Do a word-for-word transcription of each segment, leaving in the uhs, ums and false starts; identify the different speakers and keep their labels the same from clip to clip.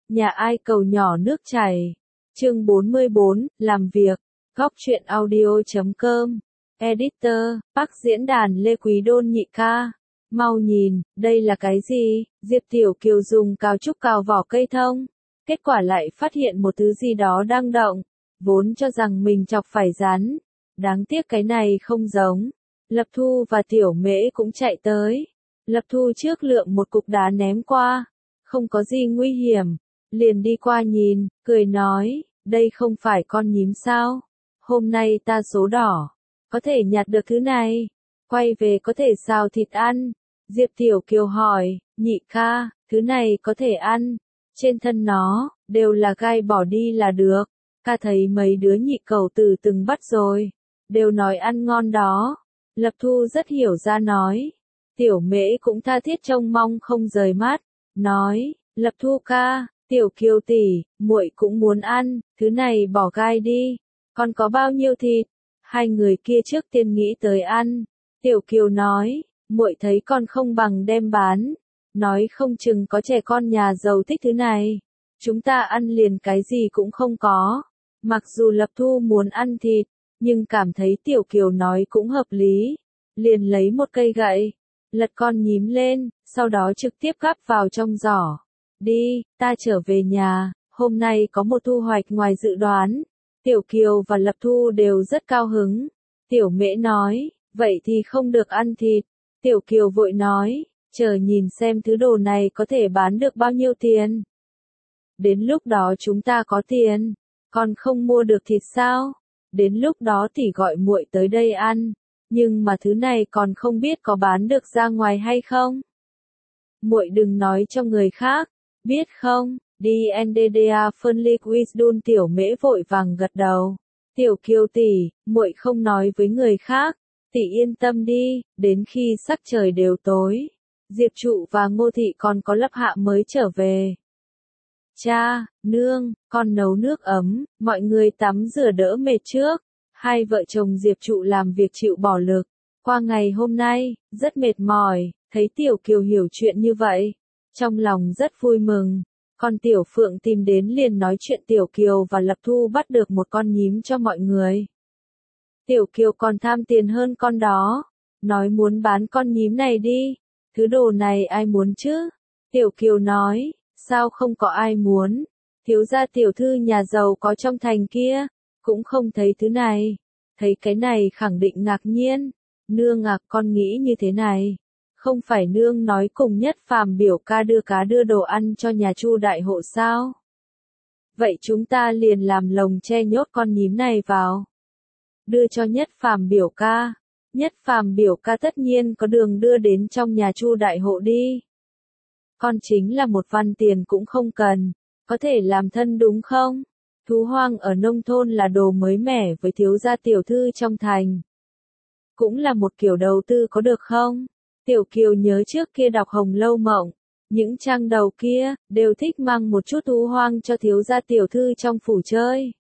Speaker 1: Nhà ai cầu nhỏ nước chảy. Chương bốn mươi bốn, làm việc. Góc truyện audio chấm com. Editor, Bắc diễn đàn Lê Quý Đôn nhị ca. Mau nhìn, đây là cái gì? Diệp Tiểu Kiều dùng cào trúc cào vỏ cây thông. Kết quả lại phát hiện một thứ gì đó đang động. Vốn cho rằng mình chọc phải rắn. Đáng tiếc cái này không giống. Lập Thu và Tiểu Mễ cũng chạy tới. Lập Thu trước lượng một cục đá ném qua. Không có gì nguy hiểm. Liền đi qua nhìn, cười nói, đây không phải con nhím sao? Hôm nay ta số đỏ. Có thể nhặt được thứ này. Quay về có thể xào thịt ăn. Diệp Tiểu Kiều hỏi, nhị ca, thứ này có thể ăn. Trên thân nó, đều là gai bỏ đi là được. Ca thấy mấy đứa nhị cầu tử từng bắt rồi. Đều nói ăn ngon đó. Lập Thu rất hiểu ra nói. Tiểu Mễ cũng tha thiết trông mong không rời mắt. Nói, Lập Thu ca, Tiểu Kiều tỷ, muội cũng muốn ăn, thứ này bỏ gai đi. Còn có bao nhiêu thịt? Hai người kia trước tiên nghĩ tới ăn. Tiểu Kiều nói, muội thấy con không bằng đem bán. Nói không chừng có trẻ con nhà giàu thích thứ này. Chúng ta ăn liền cái gì cũng không có. Mặc dù Lập Thu muốn ăn thịt, nhưng cảm thấy Tiểu Kiều nói cũng hợp lý. Liền lấy một cây gậy, lật con nhím lên, sau đó trực tiếp gắp vào trong giỏ. Đi, ta trở về nhà, hôm nay có một thu hoạch ngoài dự đoán. Tiểu Kiều và Lập Thu đều rất cao hứng. Tiểu Mễ nói, vậy thì không được ăn thịt. Tiểu Kiều vội nói, chờ nhìn xem thứ đồ này có thể bán được bao nhiêu tiền. Đến lúc đó chúng ta có tiền, còn không mua được thịt sao? Đến lúc đó tỷ gọi muội tới đây ăn, nhưng mà thứ này còn không biết có bán được ra ngoài hay không. Muội đừng nói cho người khác, biết không? đê en đê đê a Fun Wisdom. Tiểu Mễ vội vàng gật đầu. Tiểu Kiều tỷ, muội không nói với người khác, tỷ yên tâm đi, đến khi sắc trời đều tối. Diệp Trụ và Ngô Thị còn có Lập Hạ mới trở về. Cha, nương, con nấu nước ấm, mọi người tắm rửa đỡ mệt trước. Hai vợ chồng Diệp Trụ làm việc chịu bỏ lực. Qua ngày hôm nay, rất mệt mỏi, thấy Tiểu Kiều hiểu chuyện như vậy. Trong lòng rất vui mừng. Còn Tiểu Phượng tìm đến liền nói chuyện Tiểu Kiều và Lập Thu bắt được một con nhím cho mọi người. Tiểu Kiều còn tham tiền hơn con đó. Nói muốn bán con nhím này đi. Thứ đồ này ai muốn chứ? Tiểu Kiều nói, sao không có ai muốn? Thiếu gia tiểu thư nhà giàu có trong thành kia. Cũng không thấy thứ này. Thấy cái này khẳng định ngạc nhiên. Nương à, con nghĩ như thế này. Không phải nương nói cùng Nhất Phàm biểu ca đưa cá đưa đồ ăn cho nhà Chu đại hộ sao? Vậy chúng ta liền làm lồng che nhốt con nhím này vào. Đưa cho Nhất Phàm biểu ca. Nhất Phàm biểu ca tất nhiên có đường đưa đến trong nhà Chu đại hộ đi. Con chính là một văn tiền cũng không cần. Có thể làm thân đúng không? Thú hoang ở nông thôn là đồ mới mẻ với thiếu gia tiểu thư trong thành. Cũng là một kiểu đầu tư có được không? Tiểu Kiều nhớ trước kia đọc Hồng Lâu Mộng. Những trang đầu kia, đều thích mang một chút thú hoang cho thiếu gia tiểu thư trong phủ chơi.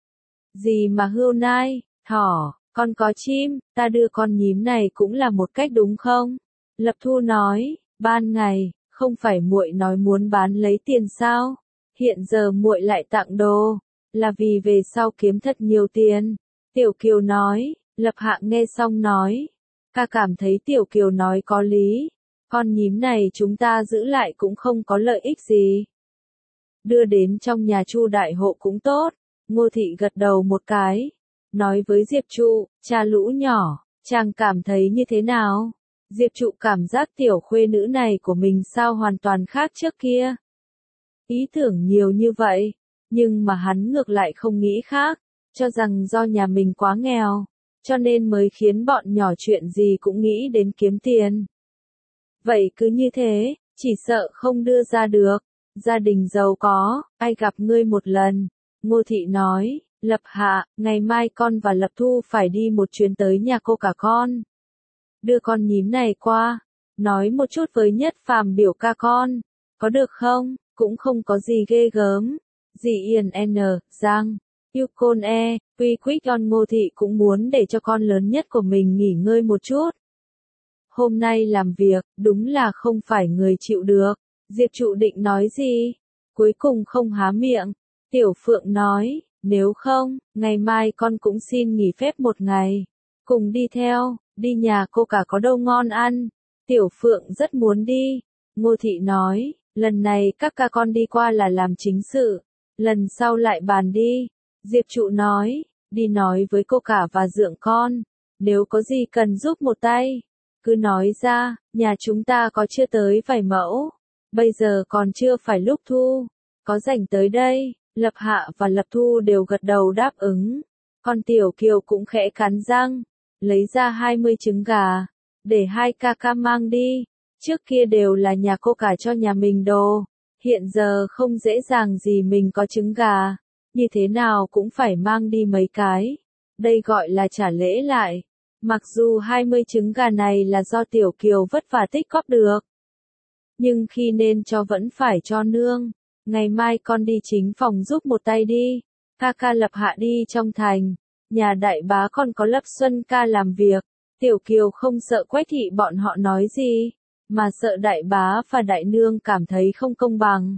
Speaker 1: Gì mà hươu nai, thỏ, còn có chim, ta đưa con nhím này cũng là một cách đúng không? Lập Thu nói, ban ngày, không phải muội nói muốn bán lấy tiền sao? Hiện giờ muội lại tặng đồ, là vì về sau kiếm thật nhiều tiền. Tiểu Kiều nói, Lập Hạ nghe xong nói, ca cảm thấy Tiểu Kiều nói có lý. Con nhím này chúng ta giữ lại cũng không có lợi ích gì. Đưa đến trong nhà Chu đại hộ cũng tốt. Ngô Thị gật đầu một cái. Nói với Diệp Trụ, cha lũ nhỏ, chàng cảm thấy như thế nào? Diệp Trụ cảm giác tiểu khuê nữ này của mình sao hoàn toàn khác trước kia. Ý tưởng nhiều như vậy, nhưng mà hắn ngược lại không nghĩ khác, cho rằng do nhà mình quá nghèo, cho nên mới khiến bọn nhỏ chuyện gì cũng nghĩ đến kiếm tiền. Vậy cứ như thế, chỉ sợ không đưa ra được. Gia đình giàu có, ai gặp ngươi một lần? Ngô Thị nói, Lập Hạ, ngày mai con và Lập Thu phải đi một chuyến tới nhà cô cả con. Đưa con nhím này qua, nói một chút với Nhất Phàm biểu ca con, có được không? Cũng không có gì ghê gớm. Dì Yên N, Giang, Yukon E, Quy Quick On. Ngô Thị cũng muốn để cho con lớn nhất của mình nghỉ ngơi một chút. Hôm nay làm việc, đúng là không phải người chịu được. Diệp Trụ định nói gì? cuối cùng không há miệng. Tiểu Phượng nói, nếu không, ngày mai con cũng xin nghỉ phép một ngày. Cùng đi theo, đi nhà cô cả có đâu ngon ăn. Tiểu Phượng rất muốn đi. Ngô Thị nói, lần này các ca con đi qua là làm chính sự, lần sau lại bàn đi. Diệp Trụ nói, đi nói với cô cả và dượng con, nếu có gì cần giúp một tay, cứ nói ra, nhà chúng ta có chưa tới vài mẫu, bây giờ còn chưa phải lúc thu, có rảnh tới đây. Lập Hạ và Lập Thu đều gật đầu đáp ứng, con Tiểu Kiều cũng khẽ cắn răng, lấy ra hai mươi trứng gà, để hai ca ca mang đi, trước kia đều là nhà cô cả cho nhà mình đồ, hiện giờ không dễ dàng gì mình có trứng gà, như thế nào cũng phải mang đi mấy cái, đây gọi là trả lễ lại, mặc dù hai mươi trứng gà này là do Tiểu Kiều vất vả tích góp được, nhưng khi nên cho vẫn phải cho nương. Ngày mai con đi chính phòng giúp một tay đi. Ca ca Lập Hạ đi trong thành. Nhà đại bá con có Lập Xuân ca làm việc. Tiểu Kiều không sợ Quách Thị bọn họ nói gì, mà sợ đại bá và đại nương cảm thấy không công bằng.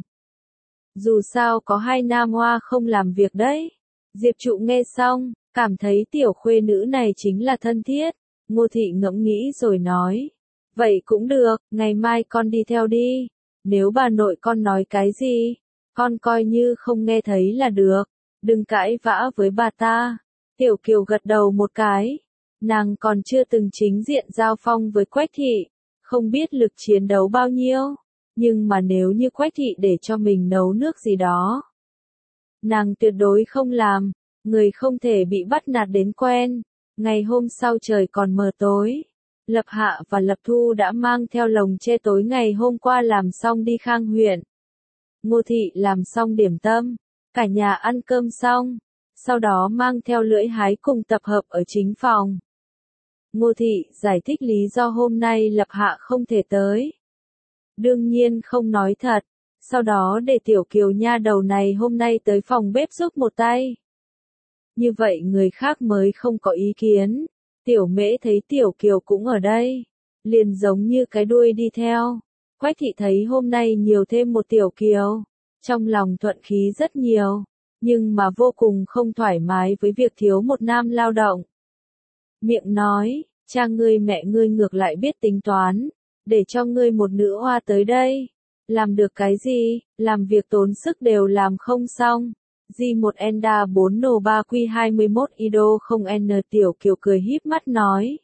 Speaker 1: Dù sao có hai nam hoa không làm việc đấy. Diệp Trụ nghe xong, cảm thấy tiểu khuê nữ này chính là thân thiết. Ngô Thị ngẫm nghĩ rồi nói. Vậy cũng được, ngày mai con đi theo đi. Nếu bà nội con nói cái gì, con coi như không nghe thấy là được, đừng cãi vã với bà ta. Tiểu Kiều gật đầu một cái, nàng còn chưa từng chính diện giao phong với Quách Thị, không biết lực chiến đấu bao nhiêu, nhưng mà nếu như Quách Thị để cho mình nấu nước gì đó, nàng tuyệt đối không làm, người không thể bị bắt nạt đến quen. Ngày hôm sau trời còn mờ tối. Lập Hạ và Lập Thu đã mang theo lồng tre tối ngày hôm qua làm xong đi Khang huyện. Ngô Thị làm xong điểm tâm, cả nhà ăn cơm xong, sau đó mang theo Lưỡi Hái cùng tập hợp ở chính phòng. Ngô Thị giải thích lý do hôm nay Lập Hạ không thể tới. Đương nhiên không nói thật, sau đó để Tiểu Kiều nha đầu này hôm nay tới phòng bếp giúp một tay. Như vậy người khác mới không có ý kiến. Tiểu Mễ thấy Tiểu Kiều cũng ở đây, liền giống như cái đuôi đi theo. Quách Thị thấy hôm nay nhiều thêm một Tiểu Kiều, trong lòng thuận khí rất nhiều, nhưng mà vô cùng không thoải mái với việc thiếu một nam lao động. Miệng nói, cha ngươi mẹ ngươi ngược lại biết tính toán, để cho ngươi một nữ hoa tới đây. Làm được cái gì, làm việc tốn sức đều làm không xong. G một Enda bốn N ba Q hai mươi mốt Ido không N Tiểu Kiều cười híp mắt nói.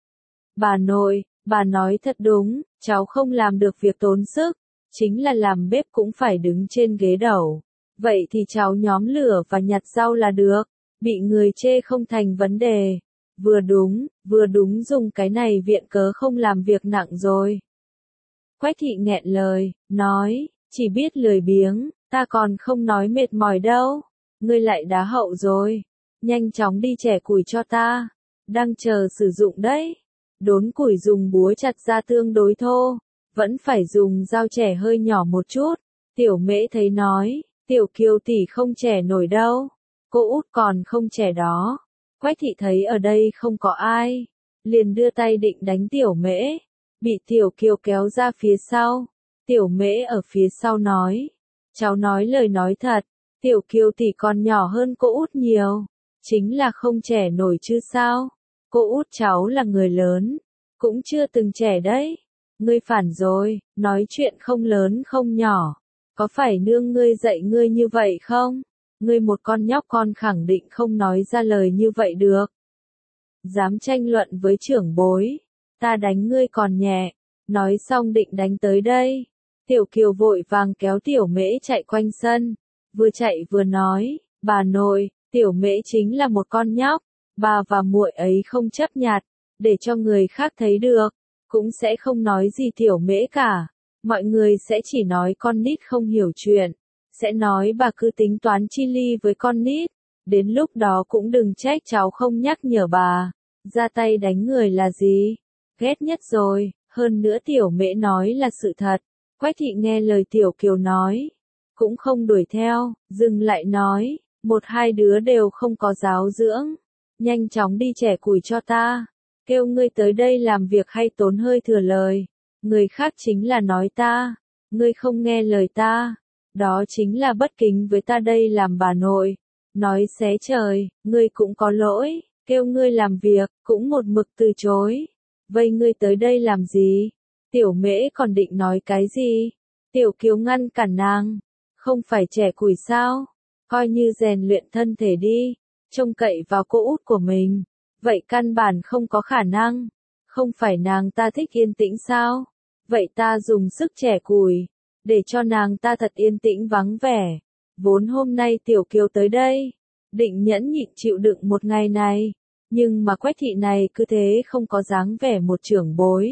Speaker 1: Bà nội, bà nói thật đúng, cháu không làm được việc tốn sức, chính là làm bếp cũng phải đứng trên ghế đầu. Vậy thì cháu nhóm lửa và nhặt rau là được, bị người chê không thành vấn đề. Vừa đúng, vừa đúng dùng cái này viện cớ không làm việc nặng rồi. Quách Thị nghẹn lời, nói, chỉ biết lười biếng. Ta còn không nói mệt mỏi đâu, ngươi lại đá hậu rồi, nhanh chóng đi chẻ củi cho ta, đang chờ sử dụng đấy. Đốn củi dùng búa chặt ra tương đối thô, vẫn phải dùng dao chẻ hơi nhỏ một chút. Tiểu Mễ thấy nói, Tiểu Kiều tỷ không chẻ nổi đâu, cô út còn không chẻ đó. Quách Thị thấy ở đây không có ai, liền đưa tay định đánh Tiểu Mễ, bị Tiểu Kiều kéo ra phía sau. Tiểu Mễ ở phía sau nói. Cháu nói lời nói thật, Tiểu Kiều tỷ còn nhỏ hơn cô út nhiều, chính là không trẻ nổi chứ sao. Cô út cháu là người lớn, cũng chưa từng trẻ đấy. Ngươi phản rồi, nói chuyện không lớn không nhỏ, có phải nương ngươi dạy ngươi như vậy không? Ngươi một con nhóc con khẳng định không nói ra lời như vậy được. Dám tranh luận với trưởng bối, ta đánh ngươi còn nhẹ, nói xong định đánh tới đây. Tiểu Kiều vội vàng kéo Tiểu Mễ chạy quanh sân, vừa chạy vừa nói, bà nội, Tiểu Mễ chính là một con nhóc, bà và muội ấy không chấp nhặt, để cho người khác thấy được, cũng sẽ không nói gì Tiểu Mễ cả, mọi người sẽ chỉ nói con nít không hiểu chuyện, sẽ nói bà cứ tính toán chi ly với con nít, đến lúc đó cũng đừng trách cháu không nhắc nhở bà, ra tay đánh người là gì, ghét nhất rồi, hơn nữa Tiểu Mễ nói là sự thật. Quách Thị nghe lời Tiểu Kiều nói, cũng không đuổi theo, dừng lại nói, một hai đứa đều không có giáo dưỡng, nhanh chóng đi chẻ củi cho ta, kêu ngươi tới đây làm việc hay tốn hơi thừa lời, người khác chính là nói ta, ngươi không nghe lời ta, Đó chính là bất kính với ta đây làm bà nội. Nói xé trời, ngươi cũng có lỗi, kêu ngươi làm việc, cũng một mực từ chối. Vây ngươi tới đây làm gì? Tiểu Mễ còn định nói cái gì? Tiểu Kiều ngăn cản nàng. Không phải trẻ củi sao? Coi như rèn luyện thân thể đi, trông cậy vào cô út của mình. Vậy căn bản không có khả năng. Không phải nàng ta thích yên tĩnh sao? Vậy ta dùng sức trẻ củi, để cho nàng ta thật yên tĩnh vắng vẻ. Vốn hôm nay Tiểu Kiều tới đây, định nhẫn nhịn chịu đựng một ngày này, nhưng mà Quách thị này cứ thế không có dáng vẻ một trưởng bối.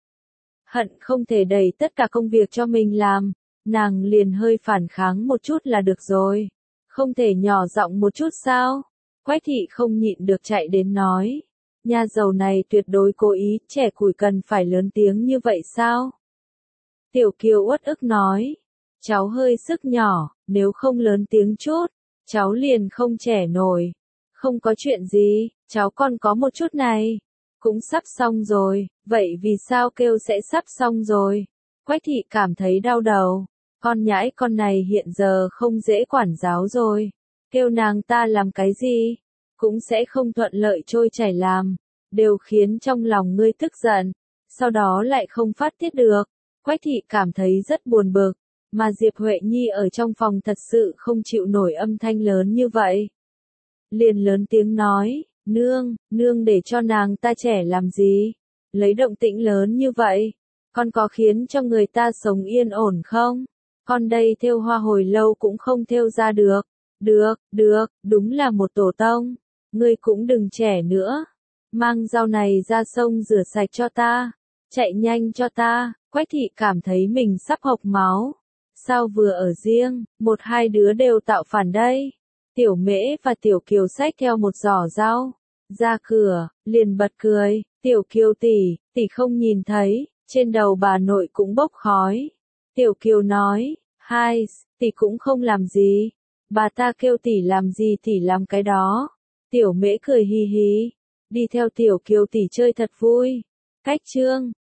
Speaker 1: Hận không thể đẩy tất cả công việc cho mình làm, nàng liền hơi phản kháng một chút là được rồi. Không thể nhỏ giọng một chút sao? Quách thị không nhịn được chạy đến nói. Nha đầu này tuyệt đối cố ý, trẻ củi cần phải lớn tiếng như vậy sao? Tiểu Kiều uất ức nói. Cháu hơi sức nhỏ, nếu không lớn tiếng chút, cháu liền không trẻ nổi. Không có chuyện gì, cháu còn có một chút này. Cũng sắp xong rồi, vậy vì sao kêu sẽ sắp xong rồi? Quách thị cảm thấy đau đầu. Con nhãi con này hiện giờ không dễ quản giáo rồi. Kêu nàng ta làm cái gì? Cũng sẽ không thuận lợi trôi chảy làm. Đều khiến trong lòng ngươi tức giận. Sau đó lại không phát tiết được. Quách thị cảm thấy rất buồn bực. Mà Diệp Huệ Nhi ở trong phòng thật sự không chịu nổi âm thanh lớn như vậy. Liền lớn tiếng nói. Nương, nương để cho nàng ta trẻ làm gì? Lấy động tĩnh lớn như vậy. Con có khiến cho người ta sống yên ổn không? Con đây thêu hoa hồi lâu cũng không thêu ra được. Được, được, đúng là một tổ tông. Ngươi cũng đừng trẻ nữa. Mang dao này ra sông rửa sạch cho ta. Chạy nhanh cho ta. Quách thị cảm thấy mình sắp hộc máu. Sao vừa ở riêng, một hai đứa đều tạo phản đây. Tiểu Mễ và Tiểu Kiều xách theo một giỏ rau. Ra cửa, liền bật cười. Tiểu Kiều tỷ, tỷ không nhìn thấy. Trên đầu bà nội cũng bốc khói. Tiểu Kiều nói. Hai, tỷ cũng không làm gì. Bà ta kêu tỷ làm gì tỷ làm cái đó. Tiểu Mễ cười hì hì. Đi theo Tiểu Kiều tỷ chơi thật vui. Cách chương